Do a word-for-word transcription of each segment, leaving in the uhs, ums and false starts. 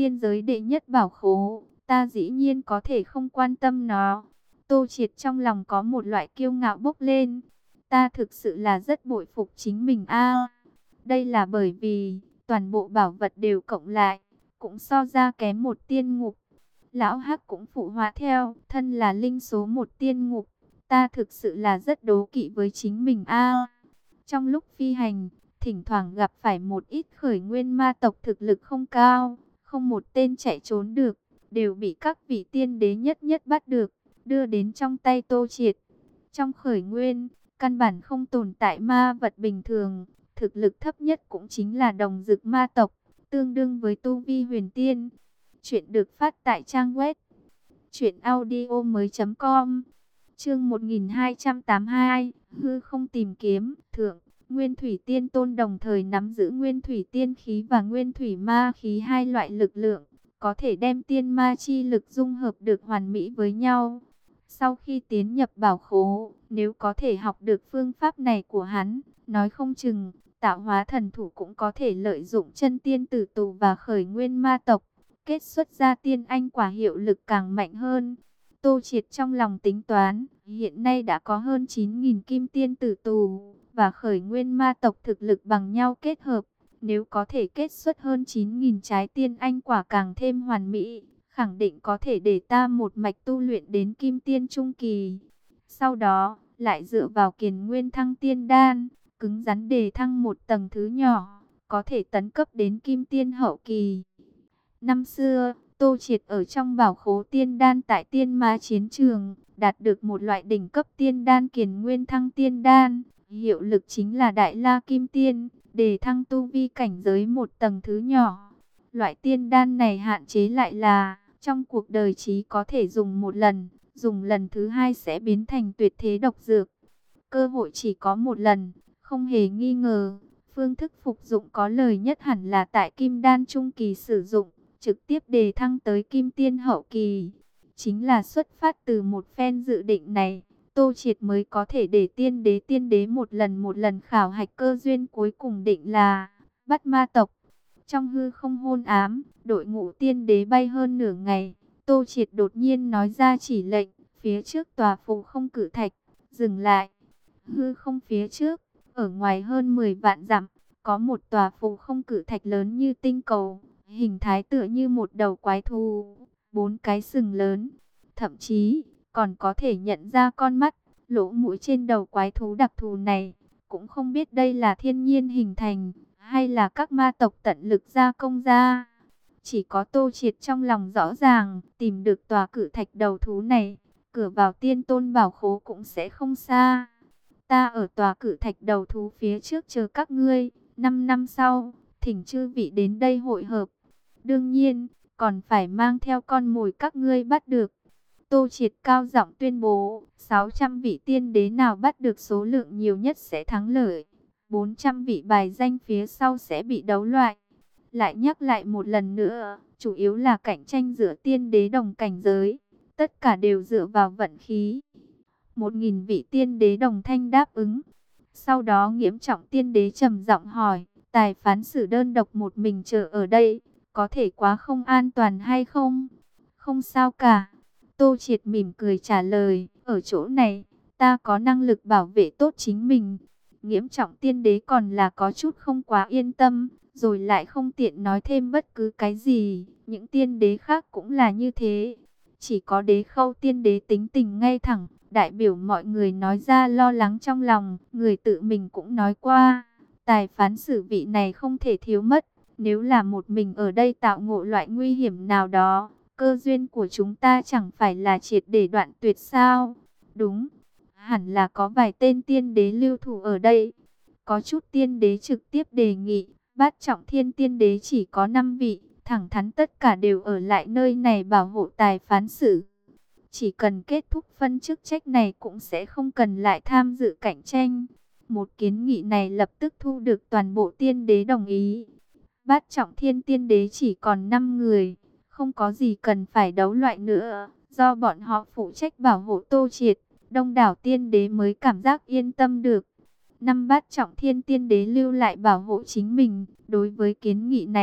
tiên giới đệ nhất bảo khố, ta dĩ nhiên có thể không quan tâm nó. Tô Triệt trong lòng có một loại kiêu ngạo bốc lên. Ta thực sự là rất bội phục chính mình a. Đây là bởi vì toàn bộ bảo vật đều cộng lại, cũng so ra kém một tiên ngục. Lão Hắc cũng phụ họa theo, thân là linh số một tiên ngục, ta thực sự là rất đố kỵ với chính mình a. Trong lúc phi hành, thỉnh thoảng gặp phải một ít khởi nguyên ma tộc thực lực không cao, không một tên chạy trốn được, đều bị các vị tiên đế nhất nhất bắt được, đưa đến trong tay Tô Triệt. Trong khởi nguyên, căn bản không tồn tại ma vật bình thường, thực lực thấp nhất cũng chính là đồng dực ma tộc, tương đương với tu vi huyền tiên. Chuyện được phát tại trang web truyện audio mới chấm com. Chương một nghìn hai trăm tám mươi hai, hư không tìm kiếm, thượng. Nguyên thủy tiên tôn đồng thời nắm giữ nguyên thủy tiên khí và nguyên thủy ma khí hai loại lực lượng, có thể đem tiên ma chi lực dung hợp được hoàn mỹ với nhau. Sau khi tiến nhập bảo khố, nếu có thể học được phương pháp này của hắn, nói không chừng, tạo hóa thần thủ cũng có thể lợi dụng chân tiên tử tù và khởi nguyên ma tộc, kết xuất ra tiên anh quả hiệu lực càng mạnh hơn. Tô Triệt trong lòng tính toán, hiện nay đã có hơn chín nghìn kim tiên tử tù và khởi nguyên ma tộc thực lực bằng nhau kết hợp. Nếu có thể kết xuất hơn chín nghìn trái tiên anh quả càng thêm hoàn mỹ, khẳng định có thể để ta một mạch tu luyện đến kim tiên trung kỳ. Sau đó, lại dựa vào kiền nguyên thăng tiên đan, cứng rắn đề thăng một tầng thứ nhỏ, có thể tấn cấp đến kim tiên hậu kỳ. Năm xưa, Tô Triệt ở trong bảo khố tiên đan tại tiên ma chiến trường, đạt được một loại đỉnh cấp tiên đan kiền nguyên thăng tiên đan, hiệu lực chính là đại la kim tiên, để thăng tu vi cảnh giới một tầng thứ nhỏ. Loại tiên đan này hạn chế lại là, trong cuộc đời chỉ có thể dùng một lần, dùng lần thứ hai sẽ biến thành tuyệt thế độc dược. Cơ hội chỉ có một lần, không hề nghi ngờ, phương thức phục dụng có lời nhất hẳn là tại kim đan trung kỳ sử dụng, trực tiếp đề thăng tới kim tiên hậu kỳ. Chính là xuất phát từ một phen dự định này, Tô Triệt mới có thể để tiên đế tiên đế một lần một lần khảo hạch cơ duyên cuối cùng định là bắt ma tộc. Trong hư không hôn ám, đội ngũ tiên đế bay hơn nửa ngày, Tô Triệt đột nhiên nói ra chỉ lệnh, phía trước tòa phù không cử thạch, dừng lại. Hư không phía trước, ở ngoài hơn mười vạn dặm, có một tòa phù không cử thạch lớn như tinh cầu, hình thái tựa như một đầu quái thú, bốn cái sừng lớn, thậm chí còn có thể nhận ra con mắt, lỗ mũi trên đầu quái thú đặc thù này. Cũng không biết đây là thiên nhiên hình thành, hay là các ma tộc tận lực gia công ra. Chỉ có Tô Triệt trong lòng rõ ràng, tìm được tòa cử thạch đầu thú này, cửa vào tiên tôn bảo khố cũng sẽ không xa. Ta ở tòa cử thạch đầu thú phía trước chờ các ngươi, năm năm sau, thỉnh chư vị đến đây hội hợp. Đương nhiên, còn phải mang theo con mồi các ngươi bắt được. Tô Triệt cao giọng tuyên bố, sáu trăm vị tiên đế nào bắt được số lượng nhiều nhất sẽ thắng lợi. bốn trăm vị bài danh phía sau sẽ bị đấu loại. Lại nhắc lại một lần nữa, chủ yếu là cạnh tranh giữa tiên đế đồng cảnh giới. Tất cả đều dựa vào vận khí. Một nghìn vị tiên đế đồng thanh đáp ứng. Sau đó Nghiễm Trọng tiên đế trầm giọng hỏi, tài phán xử đơn độc một mình chờ ở đây, có thể quá không an toàn hay không? Không sao cả. Tô Triệt mỉm cười trả lời, ở chỗ này, ta có năng lực bảo vệ tốt chính mình. Nghiễm Trọng tiên đế còn là có chút không quá yên tâm, rồi lại không tiện nói thêm bất cứ cái gì. Những tiên đế khác cũng là như thế. Chỉ có Đế Khâu tiên đế tính tình ngay thẳng, đại biểu mọi người nói ra lo lắng trong lòng. Người tự mình cũng nói qua, tài phán xử vị này không thể thiếu mất. Nếu là một mình ở đây tạo ngộ loại nguy hiểm nào đó, cơ duyên của chúng ta chẳng phải là triệt để đoạn tuyệt sao? Đúng, hẳn là có vài tên tiên đế lưu thủ ở đây. Có chút tiên đế trực tiếp đề nghị, Bát Trọng Thiên tiên đế chỉ có năm vị, thẳng thắn tất cả đều ở lại nơi này bảo hộ tài phán xử. Chỉ cần kết thúc phân chức trách này cũng sẽ không cần lại tham dự cạnh tranh. Một kiến nghị này lập tức thu được toàn bộ tiên đế đồng ý. Bát Trọng Thiên tiên đế chỉ còn năm người, không có gì cần phải đấu loại nữa, do bọn họ phụ trách bảo hộ Tô Triệt, đông đảo tiên đế mới cảm giác yên tâm được. Năm Bát Trọng Thiên tiên đế lưu lại bảo hộ chính mình, đối với kiến nghị này,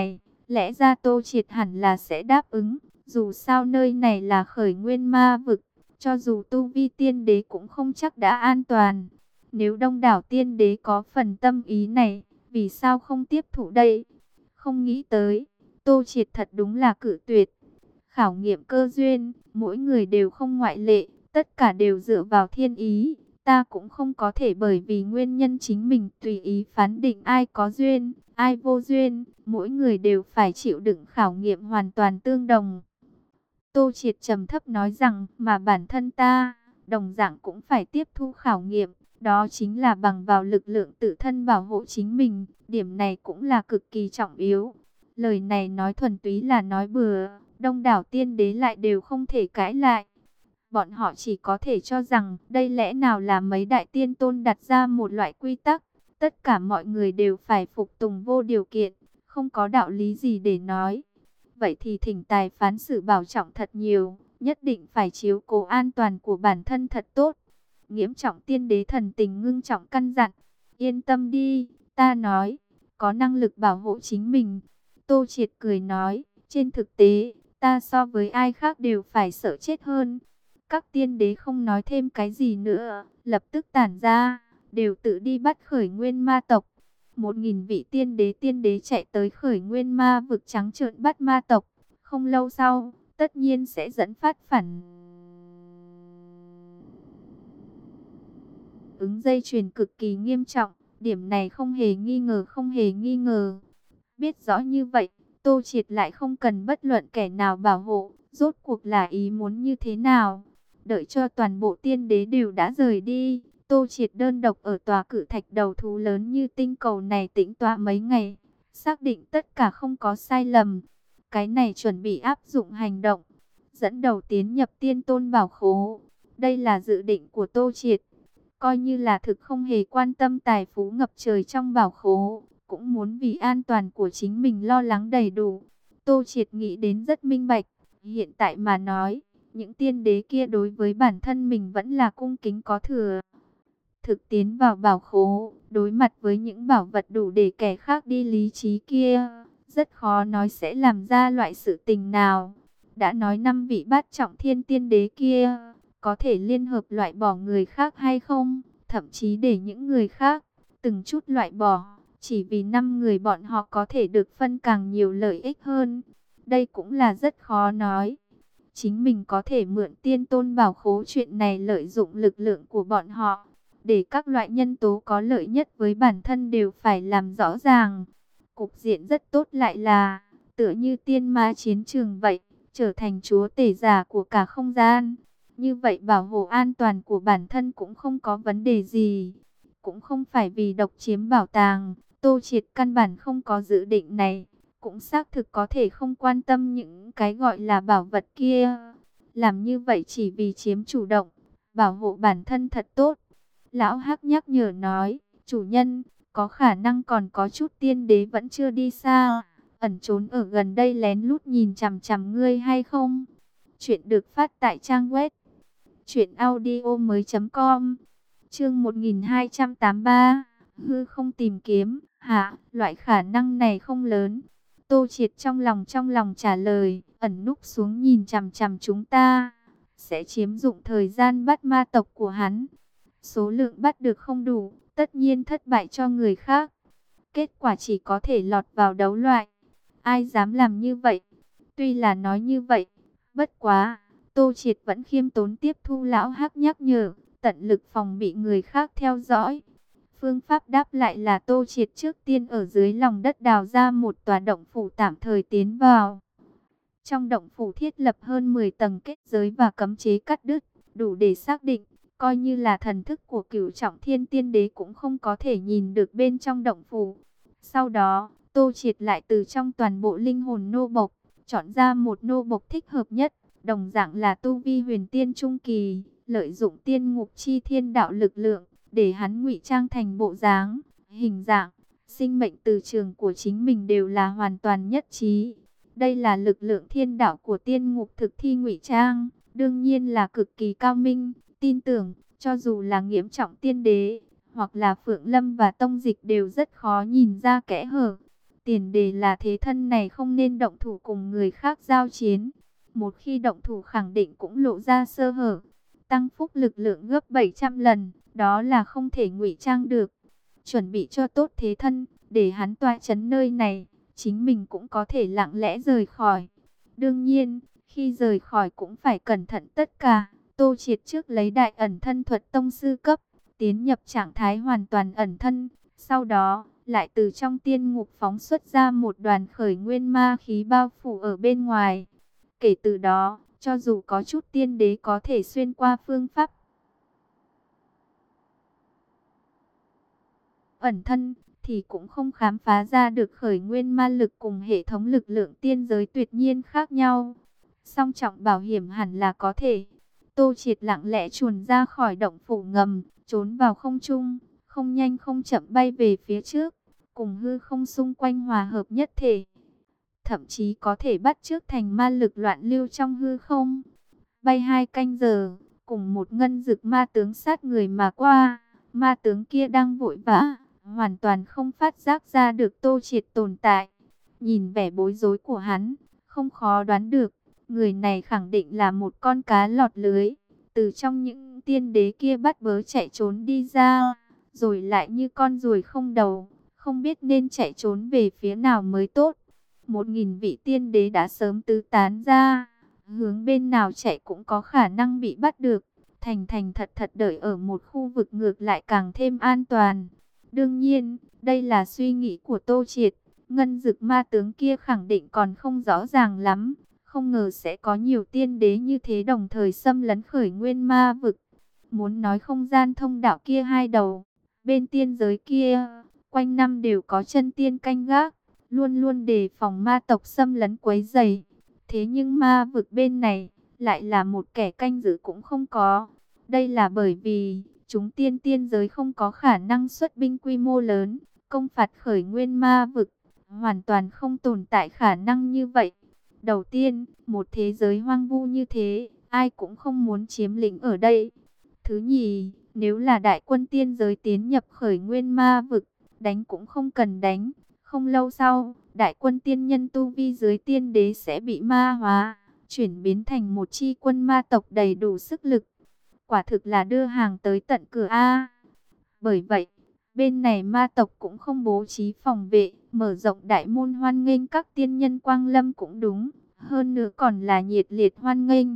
Lẽ ra Tô Triệt hẳn là sẽ đáp ứng, dù sao nơi này là khởi nguyên ma vực, cho dù tu vi tiên đế cũng không chắc đã an toàn. Nếu đông đảo tiên đế có phần tâm ý này, vì sao không tiếp thụ đây? Không nghĩ tới, Tô Triệt thật đúng là cự tuyệt. Khảo nghiệm cơ duyên, mỗi người đều không ngoại lệ, tất cả đều dựa vào thiên ý. Ta cũng không có thể bởi vì nguyên nhân chính mình tùy ý phán định ai có duyên, ai vô duyên. Mỗi người đều phải chịu đựng khảo nghiệm hoàn toàn tương đồng. Tô Triệt trầm thấp nói rằng, mà bản thân ta, đồng dạng cũng phải tiếp thu khảo nghiệm. Đó chính là bằng vào lực lượng tự thân bảo hộ chính mình. Điểm này cũng là cực kỳ trọng yếu. Lời này nói thuần túy là nói bừa, đông đảo tiên đế lại đều không thể cãi lại. Bọn họ chỉ có thể cho rằng đây lẽ nào là mấy đại tiên tôn đặt ra một loại quy tắc. Tất cả mọi người đều phải phục tùng vô điều kiện, không có đạo lý gì để nói. Vậy thì thỉnh tài phán xử bảo trọng thật nhiều, nhất định phải chiếu cố an toàn của bản thân thật tốt. Nghiễm Trọng tiên đế thần tình ngưng trọng căn dặn, yên tâm đi, ta nói, có năng lực bảo hộ chính mình. Tô Triệt cười nói, trên thực tế, ta so với ai khác đều phải sợ chết hơn. Các tiên đế không nói thêm cái gì nữa, lập tức tản ra, đều tự đi bắt khởi nguyên ma tộc. Một nghìn vị tiên đế tiên đế chạy tới khởi nguyên ma vực trắng trợn bắt ma tộc. Không lâu sau, tất nhiên sẽ dẫn phát phản ứng dây chuyền cực kỳ nghiêm trọng. Điểm này không hề nghi ngờ, không hề nghi ngờ. Biết rõ như vậy, Tô Triệt lại không cần bất luận kẻ nào bảo hộ. Rốt cuộc là ý muốn như thế nào? Đợi cho toàn bộ tiên đế đều đã rời đi, Tô Triệt đơn độc ở tòa cự thạch đầu thú lớn như tinh cầu này tĩnh tọa mấy ngày, xác định tất cả không có sai lầm. Cái này chuẩn bị áp dụng hành động, dẫn đầu tiến nhập tiên tôn bảo khố. Đây là dự định của Tô Triệt, coi như là thực không hề quan tâm tài phú ngập trời trong bảo khố, cũng muốn vì an toàn của chính mình lo lắng đầy đủ. Tô Triệt nghĩ đến rất minh bạch, hiện tại mà nói, những tiên đế kia đối với bản thân mình vẫn là cung kính có thừa. Thực tiến vào bảo khố, đối mặt với những bảo vật đủ để kẻ khác đi lý trí kia, rất khó nói sẽ làm ra loại sự tình nào. Đã nói năm vị bát trọng thiên tiên đế kia, có thể liên hợp loại bỏ người khác hay không, thậm chí để những người khác, từng chút loại bỏ, chỉ vì năm người bọn họ có thể được phân càng nhiều lợi ích hơn. Đây cũng là rất khó nói. Chính mình có thể mượn tiên tôn bảo khố chuyện này lợi dụng lực lượng của bọn họ, để các loại nhân tố có lợi nhất với bản thân đều phải làm rõ ràng. Cục diện rất tốt lại là, tựa như tiên ma chiến trường vậy, trở thành chúa tể giả của cả không gian. Như vậy bảo hộ an toàn của bản thân cũng không có vấn đề gì. Cũng không phải vì độc chiếm bảo tàng, Tô Triệt căn bản không có dự định này. Cũng xác thực có thể không quan tâm những cái gọi là bảo vật kia. Làm như vậy chỉ vì chiếm chủ động, bảo hộ bản thân thật tốt. Lão Hắc nhắc nhở nói, chủ nhân, có khả năng còn có chút tiên đế vẫn chưa đi xa, ẩn trốn ở gần đây lén lút nhìn chằm chằm ngươi hay không? Chuyện được phát tại trang web truyện audio mới chấm com. Chương một nghìn hai trăm tám mươi ba. Hư không tìm kiếm. Hả, loại khả năng này không lớn. Tô Triệt trong lòng trong lòng trả lời, ẩn núp xuống nhìn chằm chằm chúng ta, sẽ chiếm dụng thời gian bắt ma tộc của hắn. Số lượng bắt được không đủ, tất nhiên thất bại cho người khác. Kết quả chỉ có thể lọt vào đấu loại. Ai dám làm như vậy? Tuy là nói như vậy, bất quá, Tô Triệt vẫn khiêm tốn tiếp thu lão Hắc nhắc nhở, tận lực phòng bị người khác theo dõi. Phương pháp đáp lại là Tô Triệt trước tiên ở dưới lòng đất đào ra một tòa động phủ tạm thời tiến vào. Trong động phủ thiết lập hơn mười tầng kết giới và cấm chế cắt đứt, đủ để xác định, coi như là thần thức của Cửu Trọng Thiên Tiên Đế cũng không có thể nhìn được bên trong động phủ. Sau đó, Tô Triệt lại từ trong toàn bộ linh hồn nô bộc, chọn ra một nô bộc thích hợp nhất, đồng dạng là tu vi huyền tiên trung kỳ, lợi dụng tiên ngục chi thiên đạo lực lượng, để hắn ngụy trang thành bộ dáng, hình dạng, sinh mệnh từ trường của chính mình đều là hoàn toàn nhất trí. Đây là lực lượng thiên đạo của tiên ngục thực thi ngụy trang, đương nhiên là cực kỳ cao minh, tin tưởng, cho dù là Nghiễm Trọng Tiên Đế, hoặc là Phượng Lâm và Tông Dịch đều rất khó nhìn ra kẽ hở. Tiền đề là thế thân này không nên động thủ cùng người khác giao chiến. Một khi động thủ khẳng định cũng lộ ra sơ hở. Tăng phúc lực lượng gấp bảy trăm lần, đó là không thể ngụy trang được. Chuẩn bị cho tốt thế thân, để hắn tọa chấn nơi này, chính mình cũng có thể lặng lẽ rời khỏi. Đương nhiên, khi rời khỏi cũng phải cẩn thận tất cả. Tô Triệt trước lấy đại ẩn thân thuật tông sư cấp, tiến nhập trạng thái hoàn toàn ẩn thân. Sau đó, lại từ trong tiên ngục phóng xuất ra một đoàn khởi nguyên ma khí bao phủ ở bên ngoài. Kể từ đó, cho dù có chút tiên đế có thể xuyên qua phương pháp ẩn thân, thì cũng không khám phá ra được khởi nguyên ma lực cùng hệ thống lực lượng tiên giới tuyệt nhiên khác nhau. Song trọng bảo hiểm hẳn là có thể. Tô Triệt lặng lẽ chuồn ra khỏi động phủ ngầm, trốn vào không trung, không nhanh không chậm bay về phía trước, cùng hư không xung quanh hòa hợp nhất thể. Thậm chí có thể bắt chước thành ma lực loạn lưu trong hư không. Bay hai canh giờ, cùng một ngân dực ma tướng sát người mà qua. Ma tướng kia đang vội vã, hoàn toàn không phát giác ra được Tô Triệt tồn tại. Nhìn vẻ bối rối của hắn, không khó đoán được, người này khẳng định là một con cá lọt lưới. Từ trong những tiên đế kia bắt bớ chạy trốn đi ra, rồi lại như con ruồi không đầu, không biết nên chạy trốn về phía nào mới tốt. Một nghìn vị tiên đế đã sớm tứ tán ra, hướng bên nào chạy cũng có khả năng bị bắt được. Thành thành thật thật đợi ở một khu vực ngược lại càng thêm an toàn. Đương nhiên, đây là suy nghĩ của Tô Triệt. Ngân dực ma tướng kia khẳng định còn không rõ ràng lắm. Không ngờ sẽ có nhiều tiên đế như thế đồng thời xâm lấn khởi nguyên ma vực. Muốn nói không gian thông đạo kia hai đầu, bên tiên giới kia, quanh năm đều có chân tiên canh gác, luôn luôn đề phòng ma tộc xâm lấn quấy rầy. Thế nhưng ma vực bên này, lại là một kẻ canh giữ cũng không có. Đây là bởi vì, chúng tiên tiên giới không có khả năng xuất binh quy mô lớn, công phạt khởi nguyên ma vực, hoàn toàn không tồn tại khả năng như vậy. Đầu tiên, một thế giới hoang vu như thế, ai cũng không muốn chiếm lĩnh ở đây. Thứ nhì, nếu là đại quân tiên giới tiến nhập khởi nguyên ma vực, đánh cũng không cần đánh. Không lâu sau, đại quân tiên nhân tu vi dưới tiên đế sẽ bị ma hóa, chuyển biến thành một chi quân ma tộc đầy đủ sức lực. Quả thực là đưa hàng tới tận cửa A. Bởi vậy, bên này ma tộc cũng không bố trí phòng vệ, mở rộng đại môn hoan nghênh các tiên nhân quang lâm cũng đúng. Hơn nữa còn là nhiệt liệt hoan nghênh.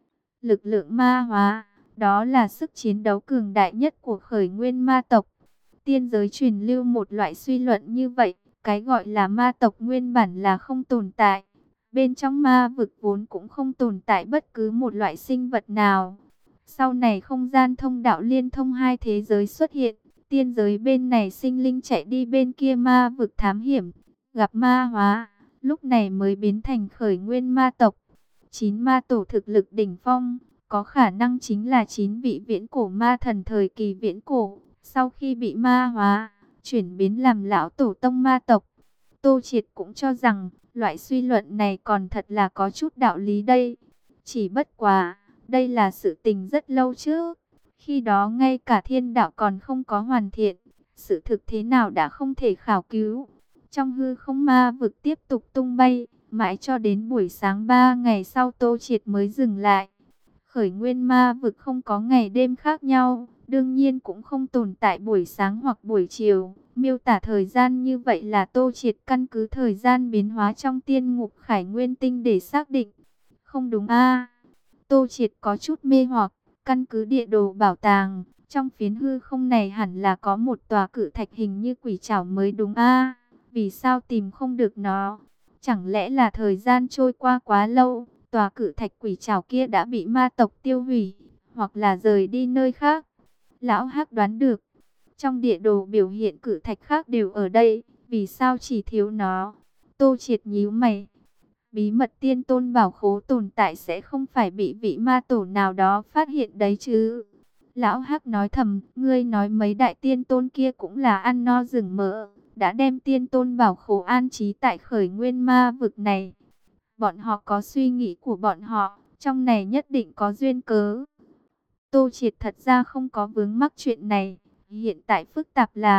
Lực lượng ma hóa, đó là sức chiến đấu cường đại nhất của khởi nguyên ma tộc. Tiên giới truyền lưu một loại suy luận như vậy, cái gọi là ma tộc nguyên bản là không tồn tại. Bên trong ma vực vốn cũng không tồn tại bất cứ một loại sinh vật nào. Sau này không gian thông đạo liên thông hai thế giới xuất hiện, tiên giới bên này sinh linh chạy đi bên kia ma vực thám hiểm, gặp ma hóa, lúc này mới biến thành khởi nguyên ma tộc. Chín ma tổ thực lực đỉnh phong, có khả năng chính là chín vị viễn cổ ma thần thời kỳ viễn cổ, sau khi bị ma hóa, chuyển biến làm lão tổ tông ma tộc. Tô Triệt cũng cho rằng, loại suy luận này còn thật là có chút đạo lý đây. Chỉ bất quá, đây là sự tình rất lâu trước. Khi đó ngay cả thiên đạo còn không có hoàn thiện, sự thực thế nào đã không thể khảo cứu. Trong hư không ma vực tiếp tục tung bay, mãi cho đến buổi sáng ba ngày sau Tô Triệt mới dừng lại. Khởi nguyên ma vực không có ngày đêm khác nhau, đương nhiên cũng không tồn tại buổi sáng hoặc buổi chiều. Miêu tả thời gian như vậy là Tô Triệt căn cứ thời gian biến hóa trong tiên ngục khải nguyên tinh để xác định. Không đúng a? Tô Triệt có chút mê hoặc, căn cứ địa đồ bảo tàng, trong phiến hư không này hẳn là có một tòa cự thạch hình như quỷ trảo mới đúng a? Vì sao tìm không được nó? Chẳng lẽ là thời gian trôi qua quá lâu, tòa cự thạch quỷ trảo kia đã bị ma tộc tiêu hủy, hoặc là rời đi nơi khác? Lão Hắc đoán được, trong địa đồ biểu hiện cự thạch khác đều ở đây, vì sao chỉ thiếu nó? Tô Triệt nhíu mày. Bí mật tiên tôn bảo khố tồn tại sẽ không phải bị vị ma tổ nào đó phát hiện đấy chứ? Lão Hắc nói thầm, ngươi nói mấy đại tiên tôn kia cũng là ăn no rừng mỡ, đã đem tiên tôn bảo khố an trí tại khởi nguyên ma vực này. Bọn họ có suy nghĩ của bọn họ, trong này nhất định có duyên cớ. Tô Triệt thật ra không có vướng mắc chuyện này, hiện tại phức tạp là,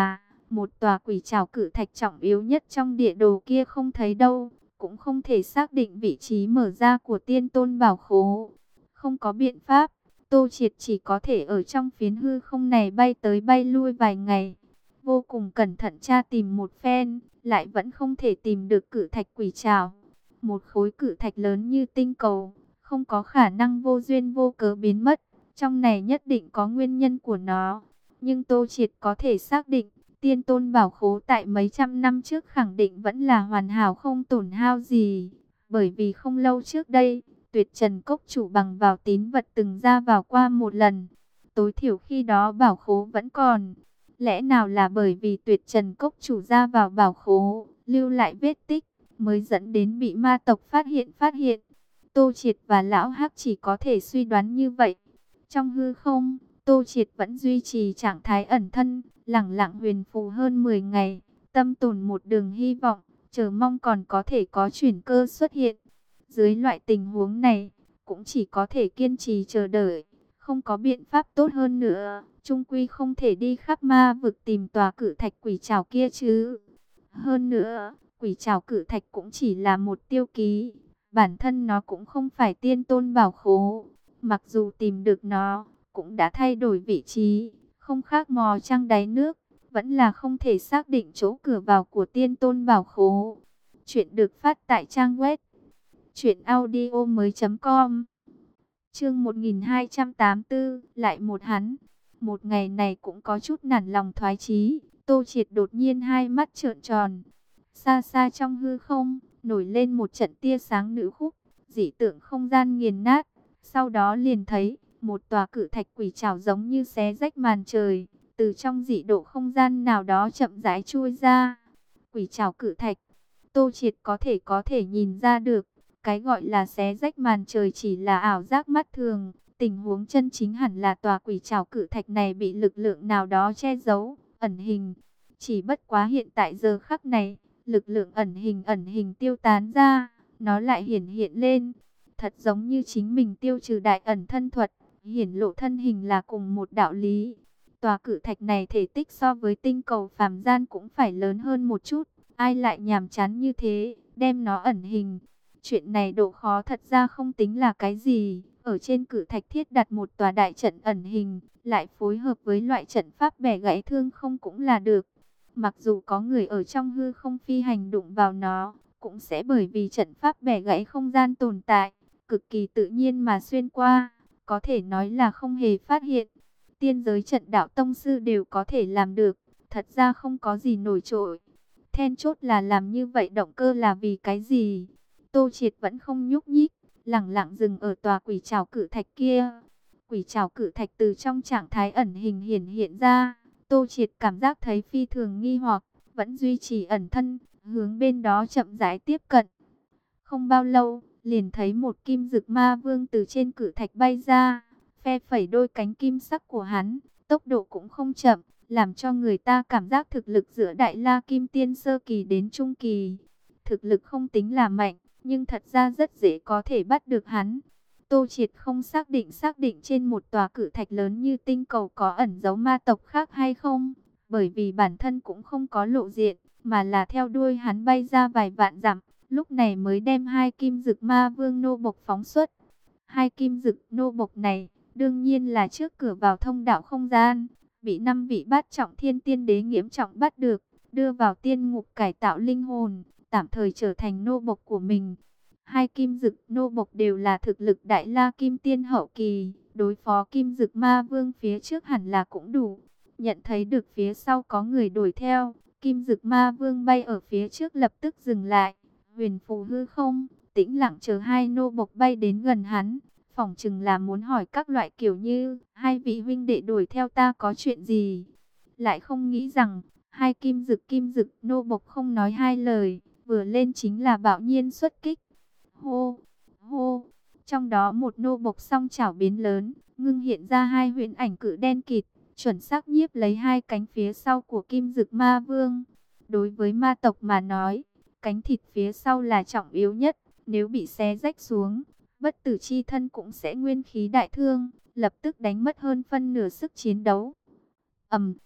Một tòa quỷ trảo cử thạch trọng yếu nhất trong địa đồ kia không thấy đâu, cũng không thể xác định vị trí mở ra của tiên tôn bảo khố. Không có biện pháp, Tô Triệt chỉ có thể ở trong phiến hư không này bay tới bay lui vài ngày. Vô cùng cẩn thận tra tìm một phen, lại vẫn không thể tìm được cử thạch quỷ trảo. Một khối cử thạch lớn như tinh cầu, không có khả năng vô duyên vô cớ biến mất. Trong này nhất định có nguyên nhân của nó. Nhưng Tô Triệt có thể xác định, tiên tôn bảo khố tại mấy trăm năm trước khẳng định vẫn là hoàn hảo không tổn hao gì. Bởi vì không lâu trước đây, Tuyệt Trần Cốc chủ bằng vào tín vật từng ra vào qua một lần. Tối thiểu khi đó bảo khố vẫn còn. Lẽ nào là bởi vì Tuyệt Trần Cốc chủ ra vào bảo khố, lưu lại vết tích, mới dẫn đến bị ma tộc phát hiện phát hiện. Tô Triệt và Lão Hắc chỉ có thể suy đoán như vậy. Trong hư không, Tô Triệt vẫn duy trì trạng thái ẩn thân, lẳng lặng huyền phù hơn mười ngày, tâm tồn một đường hy vọng, chờ mong còn có thể có chuyển cơ xuất hiện. Dưới loại tình huống này, cũng chỉ có thể kiên trì chờ đợi, không có biện pháp tốt hơn nữa, chung quy không thể đi khắp ma vực tìm tòa cử thạch quỷ trảo kia chứ. Hơn nữa, quỷ trảo cử thạch cũng chỉ là một tiêu ký, bản thân nó cũng không phải tiên tôn bảo khố. Mặc dù tìm được nó, cũng đã thay đổi vị trí, không khác mò trăng đáy nước, vẫn là không thể xác định chỗ cửa vào của tiên tôn bảo khố. Chuyện được phát tại trang web truyện audio mới chấm com. Chương một nghìn hai trăm tám mươi tư, lại một hắn. Một ngày này cũng có chút nản lòng thoái chí, Tô Triệt đột nhiên hai mắt trợn tròn. Xa xa trong hư không, nổi lên một trận tia sáng nữ khúc, dị tượng không gian nghiền nát. Sau đó liền thấy, một tòa cử thạch quỷ trảo giống như xé rách màn trời, từ trong dị độ không gian nào đó chậm rãi chui ra. Quỷ trảo cử thạch, Tô Triệt có thể có thể nhìn ra được, cái gọi là xé rách màn trời chỉ là ảo giác mắt thường. Tình huống chân chính hẳn là tòa quỷ trảo cử thạch này bị lực lượng nào đó che giấu, ẩn hình. Chỉ bất quá hiện tại giờ khắc này, lực lượng ẩn hình ẩn hình tiêu tán ra, nó lại hiển hiện lên. Thật giống như chính mình tiêu trừ đại ẩn thân thuật, hiển lộ thân hình là cùng một đạo lý. Tòa cử thạch này thể tích so với tinh cầu phàm gian cũng phải lớn hơn một chút. Ai lại nhàm chán như thế, đem nó ẩn hình. Chuyện này độ khó thật ra không tính là cái gì. Ở trên cử thạch thiết đặt một tòa đại trận ẩn hình, lại phối hợp với loại trận pháp bẻ gãy thương không cũng là được. Mặc dù có người ở trong hư không phi hành đụng vào nó, cũng sẽ bởi vì trận pháp bẻ gãy không gian tồn tại, cực kỳ tự nhiên mà xuyên qua, có thể nói là không hề phát hiện. Tiên giới trận đạo tông sư đều có thể làm được, thật ra không có gì nổi trội. Then chốt là làm như vậy động cơ là vì cái gì? Tô Triệt vẫn không nhúc nhích, lẳng lặng dừng ở tòa quỷ trảo cử thạch kia. Quỷ trảo cử thạch từ trong trạng thái ẩn hình hiển hiện ra, Tô Triệt cảm giác thấy phi thường nghi hoặc, vẫn duy trì ẩn thân, hướng bên đó chậm rãi tiếp cận. Không bao lâu, liền thấy một kim dực ma vương từ trên cử thạch bay ra, phe phẩy đôi cánh kim sắc của hắn, tốc độ cũng không chậm, làm cho người ta cảm giác thực lực giữa Đại La Kim Tiên sơ kỳ đến trung kỳ. Thực lực không tính là mạnh, nhưng thật ra rất dễ có thể bắt được hắn. Tô Triệt không xác định xác định trên một tòa cử thạch lớn như tinh cầu có ẩn dấu ma tộc khác hay không, bởi vì bản thân cũng không có lộ diện, mà là theo đuôi hắn bay ra vài vạn dặm, lúc này mới đem hai kim dực ma vương nô bộc phóng xuất. Hai kim dực nô bộc này, đương nhiên là trước cửa vào thông đạo không gian, bị năm vị bát trọng thiên tiên đế nghiễm trọng bắt được, đưa vào tiên ngục cải tạo linh hồn, tạm thời trở thành nô bộc của mình. Hai kim dực nô bộc đều là thực lực Đại La Kim Tiên hậu kỳ, đối phó kim dực ma vương phía trước hẳn là cũng đủ. Nhận thấy được phía sau có người đuổi theo, kim dực ma vương bay ở phía trước lập tức dừng lại, huyền phù hư không, tĩnh lặng chờ hai nô bộc bay đến gần hắn. Phỏng chừng là muốn hỏi các loại kiểu như, hai vị huynh đệ đuổi theo ta có chuyện gì. Lại không nghĩ rằng, hai kim dực kim dực nô bộc không nói hai lời, vừa lên chính là bạo nhiên xuất kích. Hô, hô, trong đó một nô bộc song chảo biến lớn, ngưng hiện ra hai huyễn ảnh cự đen kịt, chuẩn xác nhiếp lấy hai cánh phía sau của kim dực ma vương. Đối với ma tộc mà nói, cánh thịt phía sau là trọng yếu nhất, nếu bị xé rách xuống, bất tử chi thân cũng sẽ nguyên khí đại thương, lập tức đánh mất hơn phân nửa sức chiến đấu. Ầm,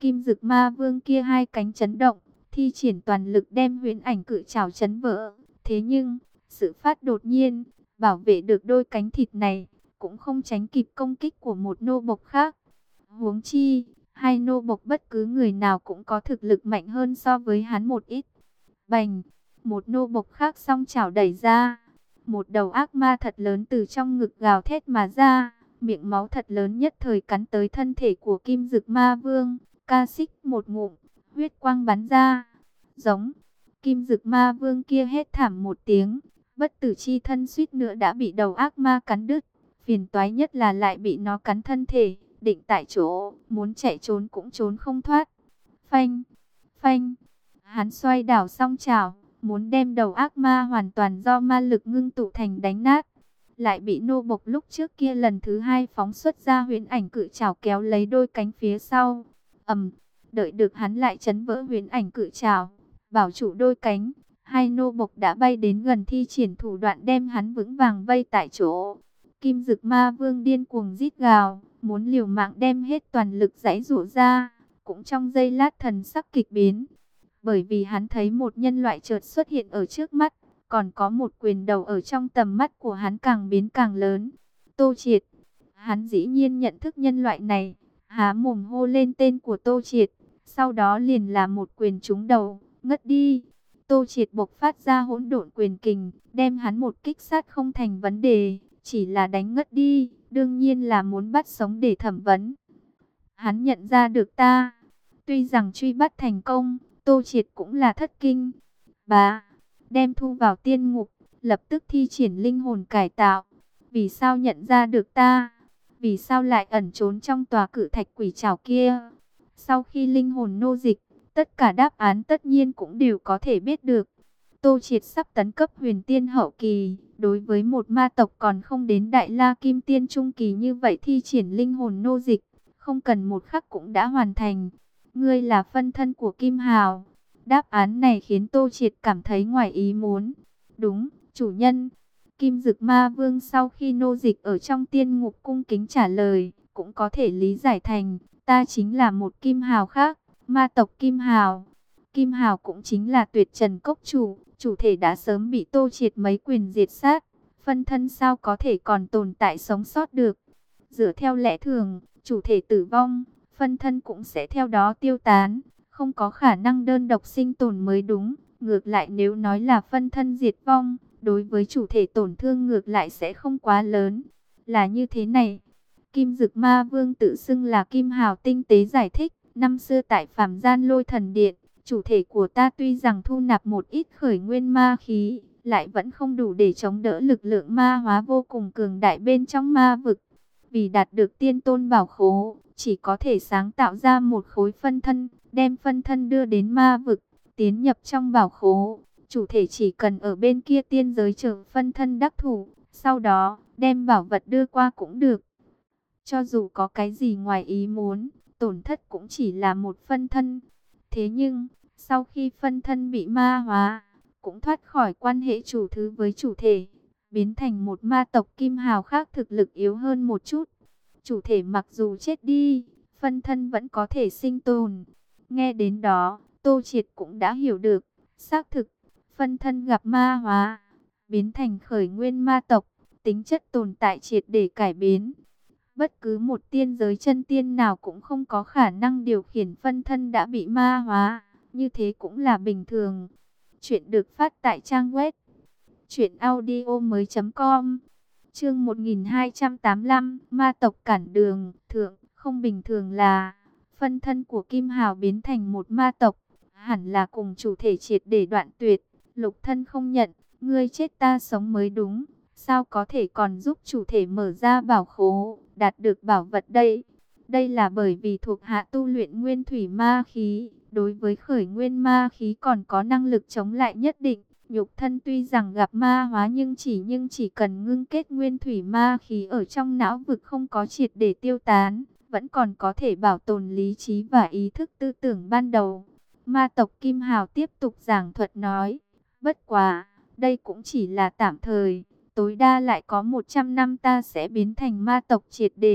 Kim Dực Ma Vương kia hai cánh chấn động, thi triển toàn lực đem huyễn ảnh cự trảo chấn vỡ. Thế nhưng, sự phát đột nhiên, bảo vệ được đôi cánh thịt này, cũng không tránh kịp công kích của một nô bộc khác. Huống chi, hai nô bộc bất cứ người nào cũng có thực lực mạnh hơn so với hắn một ít. Bành, một nô bộc khác song chảo đẩy ra. Một đầu ác ma thật lớn từ trong ngực gào thét mà ra, miệng máu thật lớn nhất thời cắn tới thân thể của Kim Dực Ma Vương, ca xích một ngụm, huyết quang bắn ra. Giống, Kim Dực Ma Vương kia hét thảm một tiếng, bất tử chi thân suýt nữa đã bị đầu ác ma cắn đứt. Phiền toái nhất là lại bị nó cắn thân thể, định tại chỗ, muốn chạy trốn cũng trốn không thoát. Phanh, phanh, hắn xoay đảo song chảo, muốn đem đầu ác ma hoàn toàn do ma lực ngưng tụ thành đánh nát. Lại bị nô bộc lúc trước kia lần thứ hai phóng xuất ra huyễn ảnh cự trảo kéo lấy đôi cánh phía sau. Ầm, đợi được hắn lại chấn vỡ huyễn ảnh cự trảo, bảo trụ đôi cánh, hai nô bộc đã bay đến gần thi triển thủ đoạn đem hắn vững vàng vây tại chỗ. Kim Dực Ma Vương điên cuồng rít gào, muốn liều mạng đem hết toàn lực giãy giụa ra, cũng trong giây lát thần sắc kịch biến. Bởi vì hắn thấy một nhân loại chợt xuất hiện ở trước mắt, còn có một quyền đầu ở trong tầm mắt của hắn càng biến càng lớn. Tô Triệt, hắn dĩ nhiên nhận thức nhân loại này, há mồm hô lên tên của Tô Triệt, sau đó liền là một quyền trúng đầu, ngất đi. Tô Triệt bộc phát ra hỗn độn quyền kình, đem hắn một kích sát không thành vấn đề, chỉ là đánh ngất đi, đương nhiên là muốn bắt sống để thẩm vấn. Hắn nhận ra được ta, tuy rằng truy bắt thành công, Tô Triệt cũng là thất kinh. Bá, đem thu vào tiên ngục, lập tức thi triển linh hồn cải tạo. Vì sao nhận ra được ta? Vì sao lại ẩn trốn trong tòa cự thạch quỷ trảo kia? Sau khi linh hồn nô dịch, tất cả đáp án tất nhiên cũng đều có thể biết được. Tô Triệt sắp tấn cấp huyền tiên hậu kỳ, đối với một ma tộc còn không đến đại la kim tiên trung kỳ như vậy thi triển linh hồn nô dịch, không cần một khắc cũng đã hoàn thành. Ngươi là phân thân của Kim Hào. Đáp án này khiến Tô Triệt cảm thấy ngoài ý muốn. Đúng, chủ nhân. Kim Dực Ma Vương sau khi nô dịch ở trong tiên ngục cung kính trả lời, cũng có thể lý giải thành, ta chính là một Kim Hào khác, ma tộc Kim Hào. Kim Hào cũng chính là Tuyệt Trần Cốc chủ, chủ thể đã sớm bị Tô Triệt mấy quyền diệt sát, phân thân sao có thể còn tồn tại sống sót được. Dựa theo lẽ thường, chủ thể tử vong, phân thân cũng sẽ theo đó tiêu tán, không có khả năng đơn độc sinh tồn mới đúng. Ngược lại nếu nói là phân thân diệt vong, đối với chủ thể tổn thương ngược lại sẽ không quá lớn. Là như thế này, Kim Dực Ma Vương tự xưng là Kim Hào tinh tế giải thích, năm xưa tại Phàm Gian Lôi Thần Điện, chủ thể của ta tuy rằng thu nạp một ít khởi nguyên ma khí, lại vẫn không đủ để chống đỡ lực lượng ma hóa vô cùng cường đại bên trong ma vực. Vì đạt được tiên tôn bảo khố, chỉ có thể sáng tạo ra một khối phân thân, đem phân thân đưa đến ma vực, tiến nhập trong bảo khố. Chủ thể chỉ cần ở bên kia tiên giới chờ phân thân đắc thủ, sau đó đem bảo vật đưa qua cũng được. Cho dù có cái gì ngoài ý muốn, tổn thất cũng chỉ là một phân thân. Thế nhưng, sau khi phân thân bị ma hóa, cũng thoát khỏi quan hệ chủ thứ với chủ thể, biến thành một ma tộc Kim Hào khác thực lực yếu hơn một chút. Chủ thể mặc dù chết đi, phân thân vẫn có thể sinh tồn. Nghe đến đó, Tô Triệt cũng đã hiểu được, xác thực, phân thân gặp ma hóa, biến thành khởi nguyên ma tộc, tính chất tồn tại triệt để cải biến. Bất cứ một tiên giới chân tiên nào cũng không có khả năng điều khiển phân thân đã bị ma hóa, như thế cũng là bình thường. Chuyện được phát tại trang web truyện audio mới chấm com. Chương một nghìn hai trăm tám mươi lăm, ma tộc cản đường. Thượng, không bình thường là phân thân của Kim Hào biến thành một ma tộc, hẳn là cùng chủ thể triệt để đoạn tuyệt. Lục thân không nhận, ngươi chết ta sống mới đúng, sao có thể còn giúp chủ thể mở ra bảo khố, đạt được bảo vật đây? Đây là bởi vì thuộc hạ tu luyện nguyên thủy ma khí, đối với khởi nguyên ma khí còn có năng lực chống lại nhất định. Nhục thân tuy rằng gặp ma hóa nhưng chỉ nhưng chỉ cần ngưng kết nguyên thủy ma khí ở trong não vực không có triệt để tiêu tán, vẫn còn có thể bảo tồn lý trí và ý thức tư tưởng ban đầu. Ma tộc Kim Hào tiếp tục giảng thuật nói, bất quá, đây cũng chỉ là tạm thời, tối đa lại có một trăm năm ta sẽ biến thành ma tộc triệt để,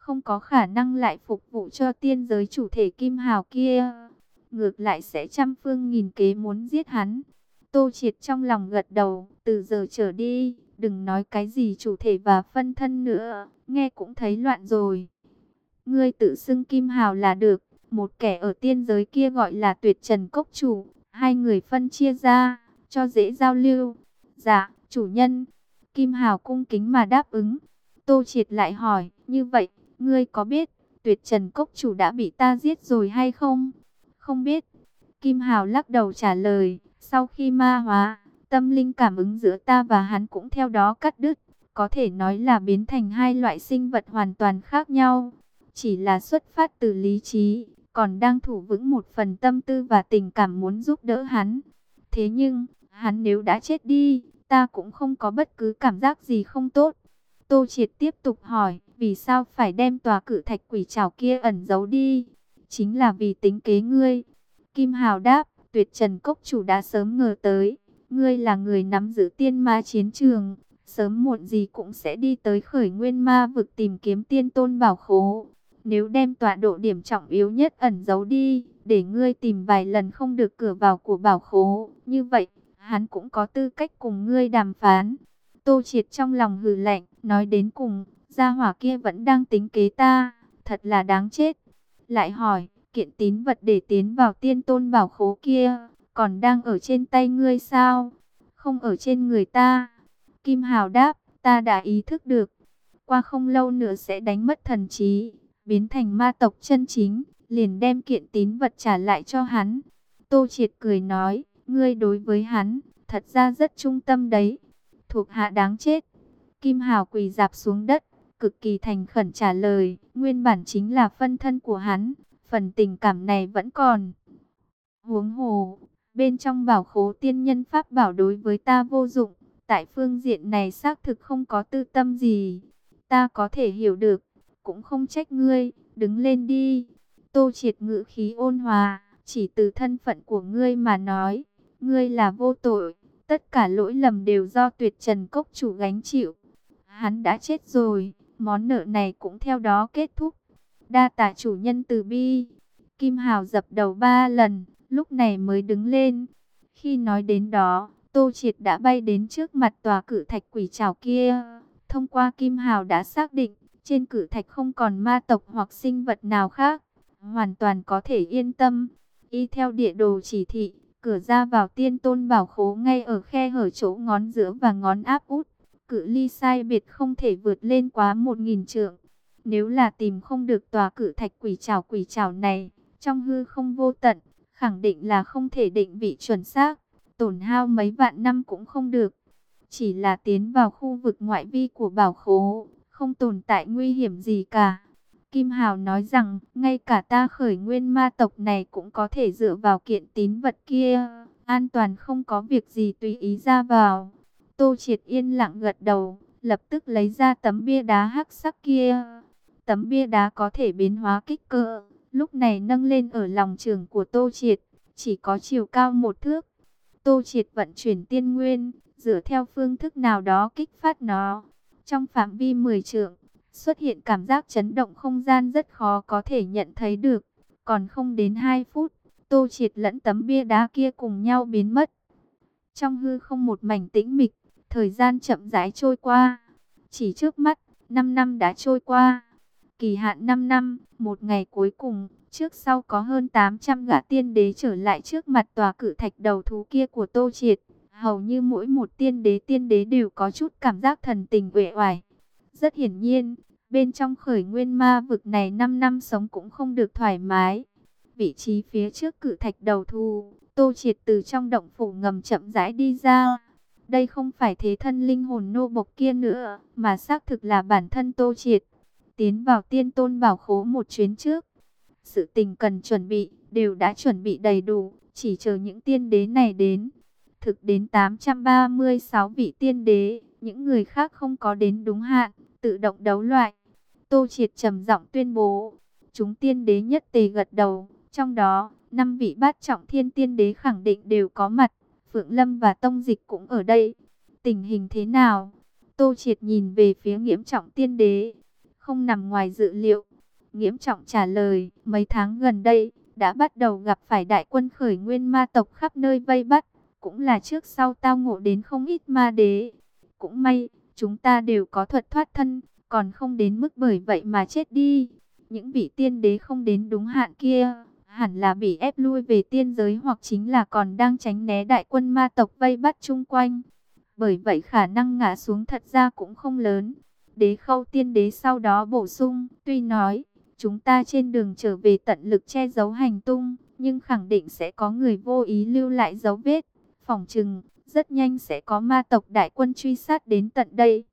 không có khả năng lại phục vụ cho tiên giới chủ thể Kim Hào kia. Ngược lại sẽ trăm phương nghìn kế muốn giết hắn. Tô Triệt trong lòng gật đầu, từ giờ trở đi, đừng nói cái gì chủ thể và phân thân nữa, nghe cũng thấy loạn rồi. Ngươi tự xưng Kim Hào là được, một kẻ ở tiên giới kia gọi là Tuyệt Trần Cốc Chủ, hai người phân chia ra, cho dễ giao lưu. Dạ, chủ nhân. Kim Hào cung kính mà đáp ứng. Tô Triệt lại hỏi, như vậy, ngươi có biết Tuyệt Trần Cốc Chủ đã bị ta giết rồi hay không? Không biết. Kim Hào lắc đầu trả lời, sau khi ma hóa, tâm linh cảm ứng giữa ta và hắn cũng theo đó cắt đứt, có thể nói là biến thành hai loại sinh vật hoàn toàn khác nhau. Chỉ là xuất phát từ lý trí, còn đang thủ vững một phần tâm tư và tình cảm muốn giúp đỡ hắn. Thế nhưng, hắn nếu đã chết đi, ta cũng không có bất cứ cảm giác gì không tốt. Tô Triệt tiếp tục hỏi, vì sao phải đem tòa cự thạch quỷ trảo kia ẩn giấu đi? Chính là vì tính kế ngươi. Kim Hào đáp, Tuyệt Trần Cốc Chủ đã sớm ngờ tới, ngươi là người nắm giữ tiên ma chiến trường, sớm muộn gì cũng sẽ đi tới Khởi Nguyên Ma vực tìm kiếm tiên tôn bảo khố. Nếu đem tọa độ điểm trọng yếu nhất ẩn giấu đi, để ngươi tìm vài lần không được cửa vào của bảo khố, như vậy, hắn cũng có tư cách cùng ngươi đàm phán. Tô Triệt trong lòng hừ lạnh, nói đến cùng, gia hỏa kia vẫn đang tính kế ta, thật là đáng chết. Lại hỏi, kiện tín vật để tiến vào tiên tôn bảo khố kia, còn đang ở trên tay ngươi sao? Không ở trên người ta. Kim Hào đáp, ta đã ý thức được. Qua không lâu nữa sẽ đánh mất thần trí, biến thành ma tộc chân chính, liền đem kiện tín vật trả lại cho hắn. Tô Triệt cười nói, ngươi đối với hắn, thật ra rất trung tâm đấy. Thuộc hạ đáng chết. Kim Hào quỳ rạp xuống đất, cực kỳ thành khẩn trả lời, nguyên bản chính là phân thân của hắn, phần tình cảm này vẫn còn. Huống hồ, bên trong bảo khố tiên nhân pháp bảo đối với ta vô dụng, tại phương diện này xác thực không có tư tâm gì. Ta có thể hiểu được, cũng không trách ngươi, đứng lên đi. Tô Triệt ngữ khí ôn hòa, chỉ từ thân phận của ngươi mà nói, ngươi là vô tội, tất cả lỗi lầm đều do Tuyệt Trần Cốc Chủ gánh chịu. Hắn đã chết rồi, món nợ này cũng theo đó kết thúc. Đa tạ chủ nhân từ bi. Kim Hào dập đầu ba lần, lúc này mới đứng lên. Khi nói đến đó, Tô Triệt đã bay đến trước mặt tòa cự thạch quỷ trảo kia. Thông qua Kim Hào đã xác định, trên cự thạch không còn ma tộc hoặc sinh vật nào khác, hoàn toàn có thể yên tâm. Y theo địa đồ chỉ thị, cửa ra vào tiên tôn bảo khố ngay ở khe hở chỗ ngón giữa và ngón áp út. Cự ly sai biệt không thể vượt lên quá một nghìn trượng. Nếu là tìm không được tòa cự thạch quỷ trảo quỷ trảo này, trong hư không vô tận, khẳng định là không thể định vị chuẩn xác, tổn hao mấy vạn năm cũng không được. Chỉ là tiến vào khu vực ngoại vi của bảo khố, không tồn tại nguy hiểm gì cả. Kim Hào nói rằng, ngay cả ta Khởi Nguyên ma tộc này cũng có thể dựa vào kiện tín vật kia, an toàn không có việc gì tùy ý ra vào. Tô Triệt yên lặng gật đầu, lập tức lấy ra tấm bia đá hắc sắc kia. Tấm bia đá có thể biến hóa kích cỡ, lúc này nâng lên ở lòng trường của Tô Triệt, chỉ có chiều cao một thước. Tô Triệt vận chuyển tiên nguyên, dựa theo phương thức nào đó kích phát nó. Trong phạm vi mười trượng, xuất hiện cảm giác chấn động không gian rất khó có thể nhận thấy được. Còn không đến hai phút, Tô Triệt lẫn tấm bia đá kia cùng nhau biến mất. Trong hư không một mảnh tĩnh mịch, thời gian chậm rãi trôi qua. Chỉ trước mắt, năm năm đã trôi qua. Kỳ hạn năm năm, một ngày cuối cùng, trước sau có hơn tám trăm gã tiên đế trở lại trước mặt tòa cự thạch đầu thú kia của Tô Triệt. Hầu như mỗi một tiên đế tiên đế đều có chút cảm giác thần tình uể oải. Rất hiển nhiên, bên trong Khởi Nguyên ma vực này năm năm sống cũng không được thoải mái. Vị trí phía trước cự thạch đầu thú, Tô Triệt từ trong động phủ ngầm chậm rãi đi ra. Đây không phải thế thân linh hồn nô bộc kia nữa, mà xác thực là bản thân Tô Triệt. Tiến vào tiên tôn bảo khố một chuyến trước, sự tình cần chuẩn bị, đều đã chuẩn bị đầy đủ, chỉ chờ những tiên đế này đến. Thực đến tám trăm ba mươi sáu vị tiên đế, những người khác không có đến đúng hạn, tự động đấu loại. Tô Triệt trầm giọng tuyên bố, chúng tiên đế nhất tề gật đầu, trong đó, năm vị bát trọng thiên tiên đế khẳng định đều có mặt, Phượng Lâm và Tông Dịch cũng ở đây. Tình hình thế nào? Tô Triệt nhìn về phía Nghiễm trọng tiên đế. không nằm ngoài dự liệu. Nghiễm Trọng trả lời, mấy tháng gần đây, đã bắt đầu gặp phải đại quân khởi nguyên ma tộc khắp nơi vây bắt, cũng là trước sau tao ngộ đến không ít ma đế. Cũng may, chúng ta đều có thuật thoát thân, còn không đến mức bởi vậy mà chết đi. Những vị tiên đế không đến đúng hạn kia, hẳn là bị ép lui về tiên giới hoặc chính là còn đang tránh né đại quân ma tộc vây bắt chung quanh. Bởi vậy khả năng ngã xuống thật ra cũng không lớn. Đế Khâu tiên đế sau đó bổ sung, tuy nói, chúng ta trên đường trở về tận lực che giấu hành tung, nhưng khẳng định sẽ có người vô ý lưu lại dấu vết. Phỏng chừng, rất nhanh sẽ có ma tộc đại quân truy sát đến tận đây.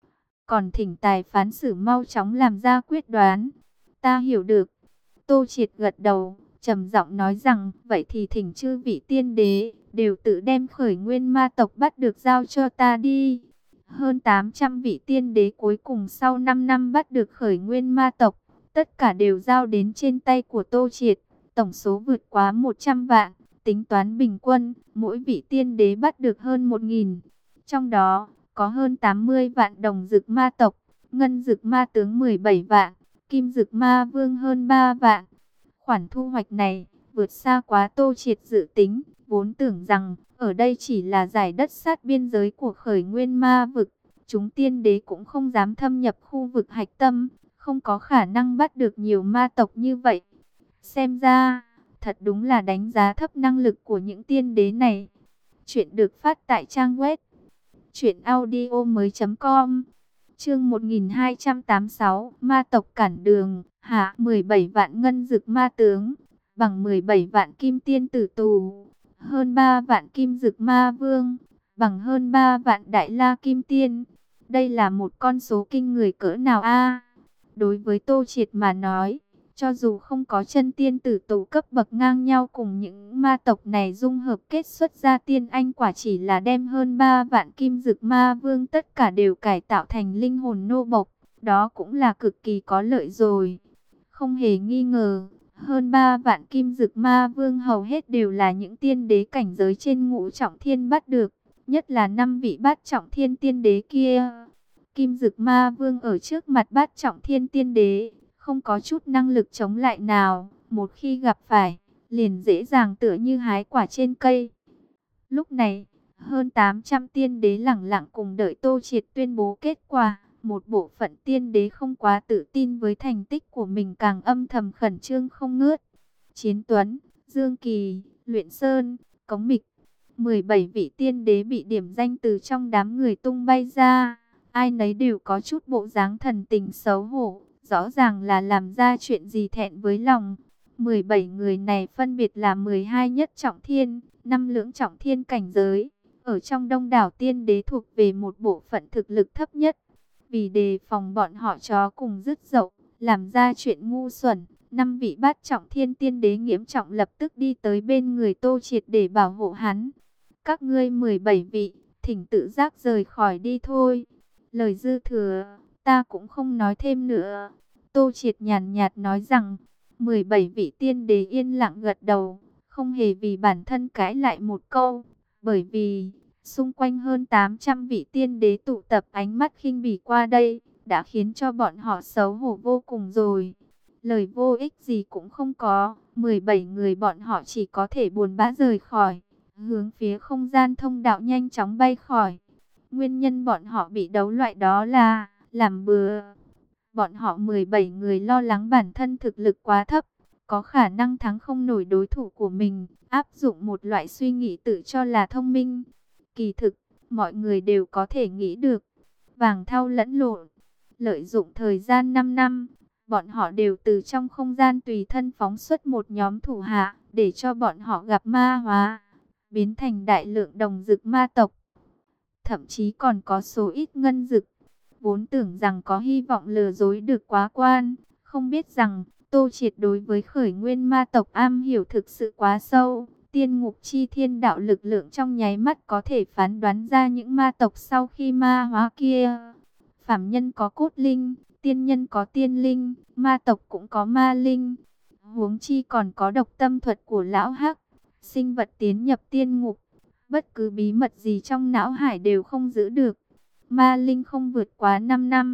Còn thỉnh tài phán xử mau chóng làm ra quyết đoán. Ta hiểu được. Tô Triệt gật đầu, trầm giọng nói rằng, vậy thì thỉnh chư vị tiên đế, đều tự đem khởi nguyên ma tộc bắt được giao cho ta đi. Hơn tám trăm vị tiên đế cuối cùng sau năm năm bắt được khởi nguyên ma tộc, tất cả đều giao đến trên tay của Tô Triệt, tổng số vượt quá một trăm vạn, tính toán bình quân, mỗi vị tiên đế bắt được hơn một nghìn. Trong đó, có hơn tám mươi vạn đồng dực ma tộc, ngân dực ma tướng mười bảy vạn, kim dực ma vương hơn ba vạn. Khoản thu hoạch này, vượt xa quá Tô Triệt dự tính, vốn tưởng rằng, ở đây chỉ là giải đất sát biên giới của khởi nguyên ma vực, chúng tiên đế cũng không dám thâm nhập khu vực hạch tâm, không có khả năng bắt được nhiều ma tộc như vậy. Xem ra, thật đúng là đánh giá thấp năng lực của những tiên đế này. Chuyện được phát tại trang web truyện audio mới chấm com. Chương một nghìn hai trăm tám mươi sáu, ma tộc cản đường, hạ mười bảy vạn ngân dực ma tướng, bằng mười bảy vạn kim tiên tử tù, hơn ba vạn kim dực ma vương, bằng hơn ba vạn đại la kim tiên. Đây là một con số kinh người cỡ nào a? Đối với Tô Triệt mà nói, cho dù không có chân tiên tử tù cấp bậc ngang nhau cùng những ma tộc này dung hợp kết xuất ra tiên anh quả, chỉ là đem hơn ba vạn kim dực ma vương tất cả đều cải tạo thành linh hồn nô bộc, đó cũng là cực kỳ có lợi rồi. Không hề nghi ngờ, hơn ba vạn kim dực ma vương hầu hết đều là những tiên đế cảnh giới trên ngũ trọng thiên bắt được, nhất là năm vị bát trọng thiên tiên đế kia. Kim dực ma vương ở trước mặt bát trọng thiên tiên đế, không có chút năng lực chống lại nào, một khi gặp phải, liền dễ dàng tựa như hái quả trên cây. Lúc này, hơn tám trăm tiên đế lẳng lặng cùng đợi Tô Triệt tuyên bố kết quả. Một bộ phận tiên đế không quá tự tin với thành tích của mình càng âm thầm khẩn trương không ngớt. Chiến Tuấn, Dương Kỳ, Luyện Sơn, Cống Mịch, mười bảy vị tiên đế bị điểm danh từ trong đám người tung bay ra. Ai nấy đều có chút bộ dáng thần tình xấu hổ, rõ ràng là làm ra chuyện gì thẹn với lòng. mười bảy người này phân biệt là mười hai nhất trọng thiên, năm lưỡng trọng thiên cảnh giới, ở trong đông đảo tiên đế thuộc về một bộ phận thực lực thấp nhất. Vì đề phòng bọn họ chó cùng dứt dậu, làm ra chuyện ngu xuẩn, năm vị bát trọng thiên tiên đế Nghiễm Trọng lập tức đi tới bên người Tô Triệt để bảo hộ hắn. Các ngươi mười bảy vị, thỉnh tự giác rời khỏi đi thôi. Lời dư thừa, ta cũng không nói thêm nữa. Tô Triệt nhàn nhạt nói rằng, mười bảy vị tiên đế yên lặng gật đầu, không hề vì bản thân cãi lại một câu, bởi vì xung quanh hơn tám trăm vị tiên đế tụ tập ánh mắt khinh bỉ qua đây, đã khiến cho bọn họ xấu hổ vô cùng rồi. Lời vô ích gì cũng không có, mười bảy người bọn họ chỉ có thể buồn bã rời khỏi, hướng phía không gian thông đạo nhanh chóng bay khỏi. Nguyên nhân bọn họ bị đấu loại đó là làm bừa. Bọn họ mười bảy người lo lắng bản thân thực lực quá thấp, có khả năng thắng không nổi đối thủ của mình, áp dụng một loại suy nghĩ tự cho là thông minh. Kỳ thực, mọi người đều có thể nghĩ được, vàng thau lẫn lộn. Lợi dụng thời gian năm năm, bọn họ đều từ trong không gian tùy thân phóng xuất một nhóm thủ hạ, để cho bọn họ gặp ma hóa, biến thành đại lượng đồng dực ma tộc. Thậm chí còn có số ít ngân dực, vốn tưởng rằng có hy vọng lừa dối được quá quan, không biết rằng Tô Triệt đối với khởi nguyên ma tộc am hiểu thực sự quá sâu. Tiên ngục chi thiên đạo lực lượng trong nháy mắt có thể phán đoán ra những ma tộc sau khi ma hóa kia. Phàm nhân có cốt linh, tiên nhân có tiên linh, ma tộc cũng có ma linh. Huống chi còn có độc tâm thuật của lão hắc. Sinh vật tiến nhập tiên ngục, bất cứ bí mật gì trong não hải đều không giữ được. Ma linh không vượt quá năm năm,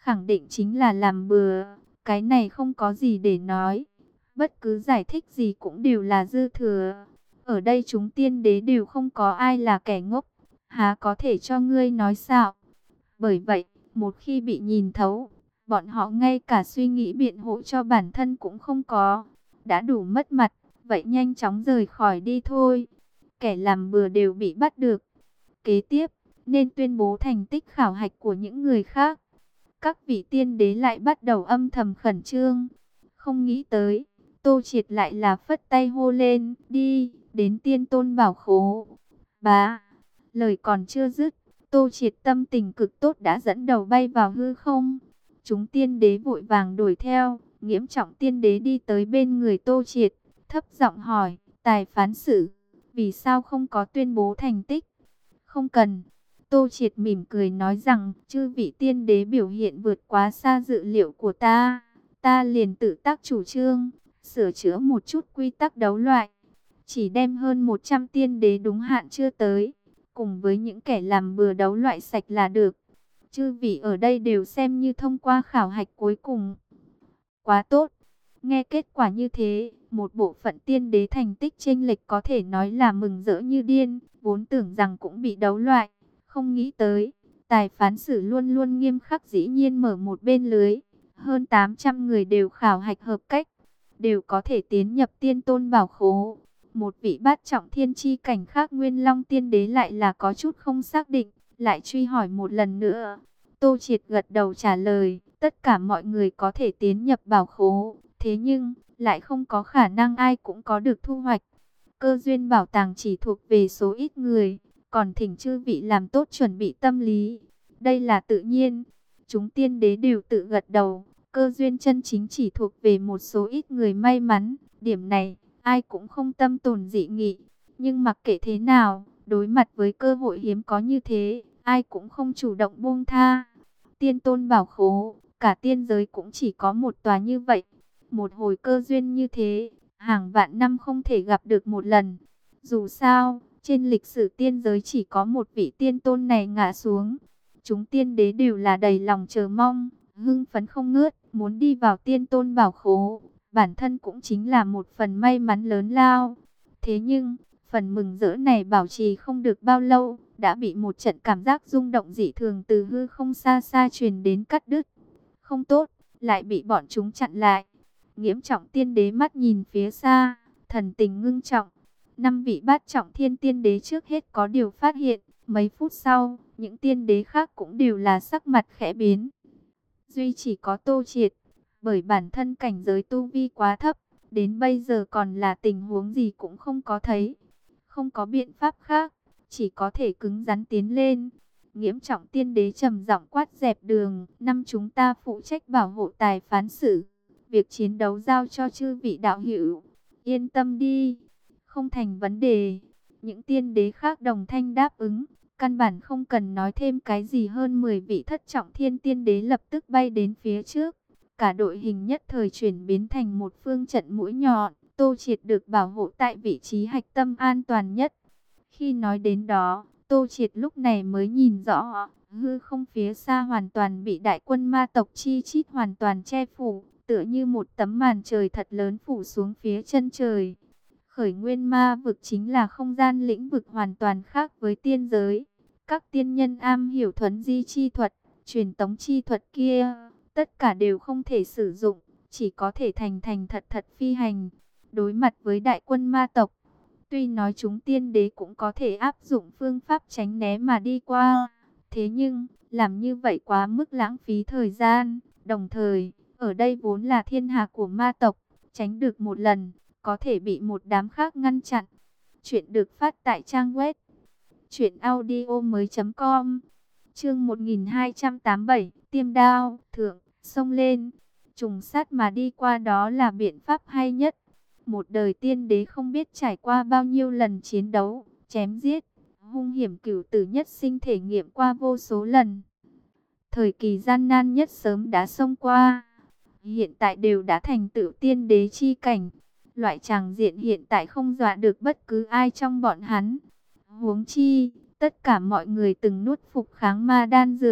khẳng định chính là làm bừa, cái này không có gì để nói. Bất cứ giải thích gì cũng đều là dư thừa. Ở đây chúng tiên đế đều không có ai là kẻ ngốc, há có thể cho ngươi nói xạo. Bởi vậy, một khi bị nhìn thấu, bọn họ ngay cả suy nghĩ biện hộ cho bản thân cũng không có. Đã đủ mất mặt, vậy nhanh chóng rời khỏi đi thôi. Kẻ làm bừa đều bị bắt được. Kế tiếp, nên tuyên bố thành tích khảo hạch của những người khác. Các vị tiên đế lại bắt đầu âm thầm khẩn trương. Không nghĩ tới, Tô Triệt lại là phất tay hô lên, đi, đến tiên tôn bảo khố. Bá, lời còn chưa dứt, Tô Triệt tâm tình cực tốt đã dẫn đầu bay vào hư không. Chúng tiên đế vội vàng đuổi theo, Nghiễm Trọng tiên đế đi tới bên người Tô Triệt, thấp giọng hỏi, tài phán xử, vì sao không có tuyên bố thành tích? Không cần. Tô Triệt mỉm cười nói rằng, chư vị tiên đế biểu hiện vượt quá xa dự liệu của ta. Ta liền tự tác chủ trương, sửa chữa một chút quy tắc đấu loại. Chỉ đem hơn một trăm tiên đế đúng hạn chưa tới, cùng với những kẻ làm bừa đấu loại sạch là được. Chư vị ở đây đều xem như thông qua khảo hạch cuối cùng. Quá tốt. Nghe kết quả như thế, một bộ phận tiên đế thành tích chênh lệch có thể nói là mừng rỡ như điên, vốn tưởng rằng cũng bị đấu loại. Không nghĩ tới, tài phán xử luôn luôn nghiêm khắc dĩ nhiên mở một bên lưới. Hơn tám trăm người đều khảo hạch hợp cách, đều có thể tiến nhập tiên tôn bảo khố. Một vị bát trọng thiên chi cảnh khác Nguyên Long tiên đế lại là có chút không xác định, lại truy hỏi một lần nữa. Tô Triệt gật đầu trả lời, tất cả mọi người có thể tiến nhập bảo khố, thế nhưng lại không có khả năng ai cũng có được thu hoạch. Cơ duyên bảo tàng chỉ thuộc về số ít người, còn thỉnh chư vị làm tốt chuẩn bị tâm lý. Đây là tự nhiên. Chúng tiên đế đều tự gật đầu, cơ duyên chân chính chỉ thuộc về một số ít người may mắn, điểm này ai cũng không tâm tồn dị nghị. Nhưng mặc kệ thế nào, đối mặt với cơ hội hiếm có như thế, ai cũng không chủ động buông tha. Tiên tôn bảo khố, cả tiên giới cũng chỉ có một tòa như vậy. Một hồi cơ duyên như thế, hàng vạn năm không thể gặp được một lần. Dù sao, trên lịch sử tiên giới chỉ có một vị tiên tôn này ngã xuống. Chúng tiên đế đều là đầy lòng chờ mong, hưng phấn không ngớt, muốn đi vào tiên tôn bảo khố. Bản thân cũng chính là một phần may mắn lớn lao. Thế nhưng, phần mừng rỡ này bảo trì không được bao lâu, đã bị một trận cảm giác rung động dị thường từ hư không xa xa truyền đến cắt đứt. Không tốt, lại bị bọn chúng chặn lại. Nghiễm Trọng tiên đế mắt nhìn phía xa, thần tình ngưng trọng. Năm vị bát trọng thiên tiên đế trước hết có điều phát hiện, mấy phút sau, những tiên đế khác cũng đều là sắc mặt khẽ biến. Duy chỉ có Tô Triệt, bởi bản thân cảnh giới tu vi quá thấp, đến bây giờ còn là tình huống gì cũng không có thấy. Không có biện pháp khác, chỉ có thể cứng rắn tiến lên. Nghiễm Trọng tiên đế trầm giọng quát dẹp đường, năm chúng ta phụ trách bảo hộ tài phán xử. Việc chiến đấu giao cho chư vị đạo hữu, yên tâm đi, không thành vấn đề. Những tiên đế khác đồng thanh đáp ứng, căn bản không cần nói thêm cái gì. Hơn mười vị thất trọng thiên tiên đế lập tức bay đến phía trước. Cả đội hình nhất thời chuyển biến thành một phương trận mũi nhọn. Tô Triệt được bảo hộ tại vị trí hạch tâm an toàn nhất. Khi nói đến đó, Tô Triệt lúc này mới nhìn rõ, hư không phía xa hoàn toàn bị đại quân ma tộc chi chít hoàn toàn che phủ, tựa như một tấm màn trời thật lớn phủ xuống phía chân trời. Khởi nguyên ma vực chính là không gian lĩnh vực hoàn toàn khác với tiên giới. Các tiên nhân am hiểu thuấn di chi thuật, truyền tống chi thuật kia, tất cả đều không thể sử dụng, chỉ có thể thành thành thật thật phi hành. Đối mặt với đại quân ma tộc, tuy nói chúng tiên đế cũng có thể áp dụng phương pháp tránh né mà đi qua, thế nhưng làm như vậy quá mức lãng phí thời gian. Đồng thời, ở đây vốn là thiên hạ của ma tộc, tránh được một lần, có thể bị một đám khác ngăn chặn. Chuyện được phát tại trang web truyện audio mới chấm com. Chương một nghìn hai trăm tám mươi bảy, tiêm đao, thượng, xông lên, trùng sát mà đi qua, đó là biện pháp hay nhất. Một đời tiên đế không biết trải qua bao nhiêu lần chiến đấu, chém giết, hung hiểm cửu tử nhất sinh thể nghiệm qua vô số lần. Thời kỳ gian nan nhất sớm đã xông qua, hiện tại đều đã thành tựu tiên đế chi cảnh. Loại tràng diện hiện tại không dọa được bất cứ ai trong bọn hắn. Huống chi, tất cả mọi người từng nuốt phục kháng ma đan dược,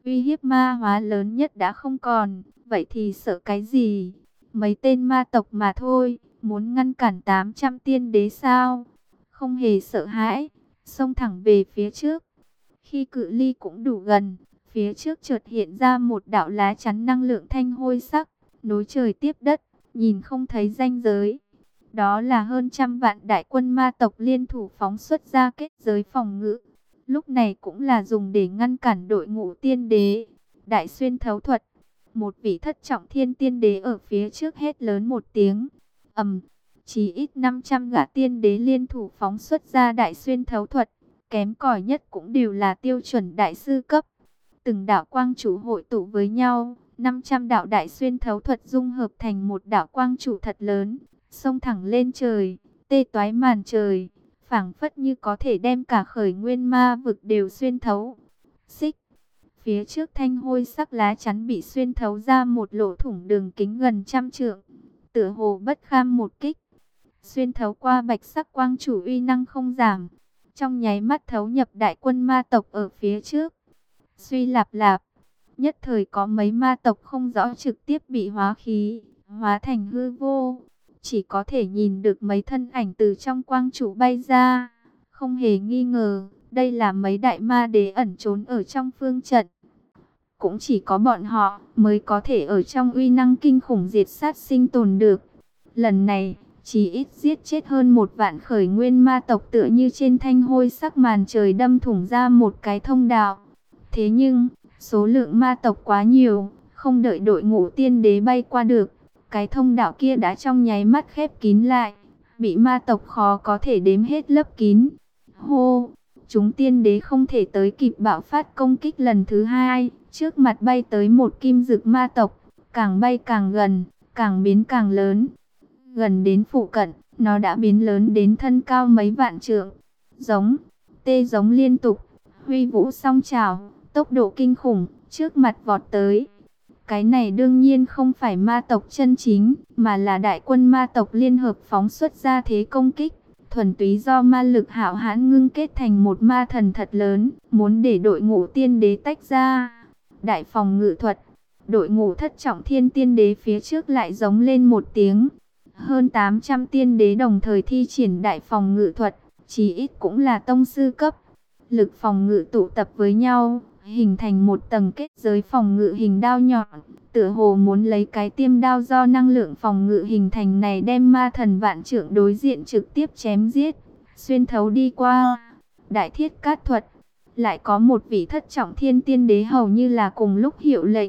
Uy hiếp ma hóa lớn nhất đã không còn, vậy thì sợ cái gì? Mấy tên ma tộc mà thôi, muốn ngăn cản tám trăm tiên đế sao? Không hề sợ hãi, xông thẳng về phía trước. Khi cự ly cũng đủ gần, phía trước chợt hiện ra một đạo lá chắn năng lượng thanh hôi sắc, nối trời tiếp đất, nhìn không thấy ranh giới. Đó là hơn trăm vạn đại quân ma tộc liên thủ phóng xuất ra kết giới phòng ngự. Lúc này cũng là dùng để ngăn cản đội ngũ tiên đế. Đại xuyên thấu thuật, một vị thất trọng thiên tiên đế ở phía trước hét lớn một tiếng. Ầm, chỉ ít năm trăm gã tiên đế liên thủ phóng xuất ra đại xuyên thấu thuật. Kém cỏi nhất cũng đều là tiêu chuẩn đại sư cấp. Từng đạo quang trụ hội tụ với nhau, năm trăm đạo đại xuyên thấu thuật dung hợp thành một đạo quang trụ thật lớn, xông thẳng lên trời, tê toái màn trời, phảng phất như có thể đem cả khởi nguyên ma vực đều xuyên thấu. Xích, phía trước thanh hôi sắc lá chắn bị xuyên thấu ra một lỗ thủng đường kính gần trăm trượng, tựa hồ bất kham một kích. Xuyên thấu qua bạch sắc quang trụ uy năng không giảm, trong nháy mắt thấu nhập đại quân ma tộc ở phía trước. Suy lạp lạp, nhất thời có mấy ma tộc không rõ trực tiếp bị hóa khí, hóa thành hư vô. Chỉ có thể nhìn được mấy thân ảnh từ trong quang trụ bay ra. Không hề nghi ngờ, đây là mấy đại ma đế ẩn trốn ở trong phương trận. Cũng chỉ có bọn họ mới có thể ở trong uy năng kinh khủng diệt sát sinh tồn được. Lần này, chỉ ít giết chết hơn một vạn khởi nguyên ma tộc, tựa như trên thanh hôi sắc màn trời đâm thủng ra một cái thông đạo. Thế nhưng, số lượng ma tộc quá nhiều, không đợi đội ngũ tiên đế bay qua được, cái thông đạo kia đã trong nháy mắt khép kín lại, bị ma tộc khó có thể đếm hết lấp kín. Hô, chúng tiên đế không thể tới kịp bạo phát công kích lần thứ hai, trước mặt bay tới một kim dực ma tộc, càng bay càng gần, càng biến càng lớn. Gần đến phụ cận, nó đã biến lớn đến thân cao mấy vạn trượng. Giống, tê giống liên tục, huy vũ song trào, tốc độ kinh khủng, trước mặt vọt tới. Cái này đương nhiên không phải ma tộc chân chính, mà là đại quân ma tộc liên hợp phóng xuất ra thế công kích. Thuần túy do ma lực hạo hãn ngưng kết thành một ma thần thật lớn, muốn để đội ngũ tiên đế tách ra. Đại phòng ngự thuật, đội ngũ thất trọng thiên tiên đế phía trước lại giống lên một tiếng. Hơn tám trăm tiên đế đồng thời thi triển đại phòng ngự thuật, chí ít cũng là tông sư cấp. Lực phòng ngự tụ tập với nhau, hình thành một tầng kết giới phòng ngự hình đao nhọn, tựa hồ muốn lấy cái tiêm đao do năng lượng phòng ngự hình thành này đem ma thần vạn trượng đối diện trực tiếp chém giết, xuyên thấu đi qua. Đại thiết cát thuật, lại có một vị thất trọng thiên tiên đế hầu như là cùng lúc hiệu lệnh.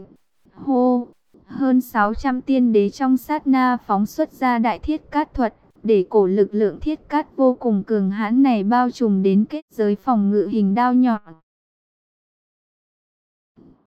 Hô, hơn sáu trăm tiên đế trong sát na phóng xuất ra đại thiết cát thuật, để cổ lực lượng thiết cát vô cùng cường hãn này bao trùm đến kết giới phòng ngự hình đao nhọn.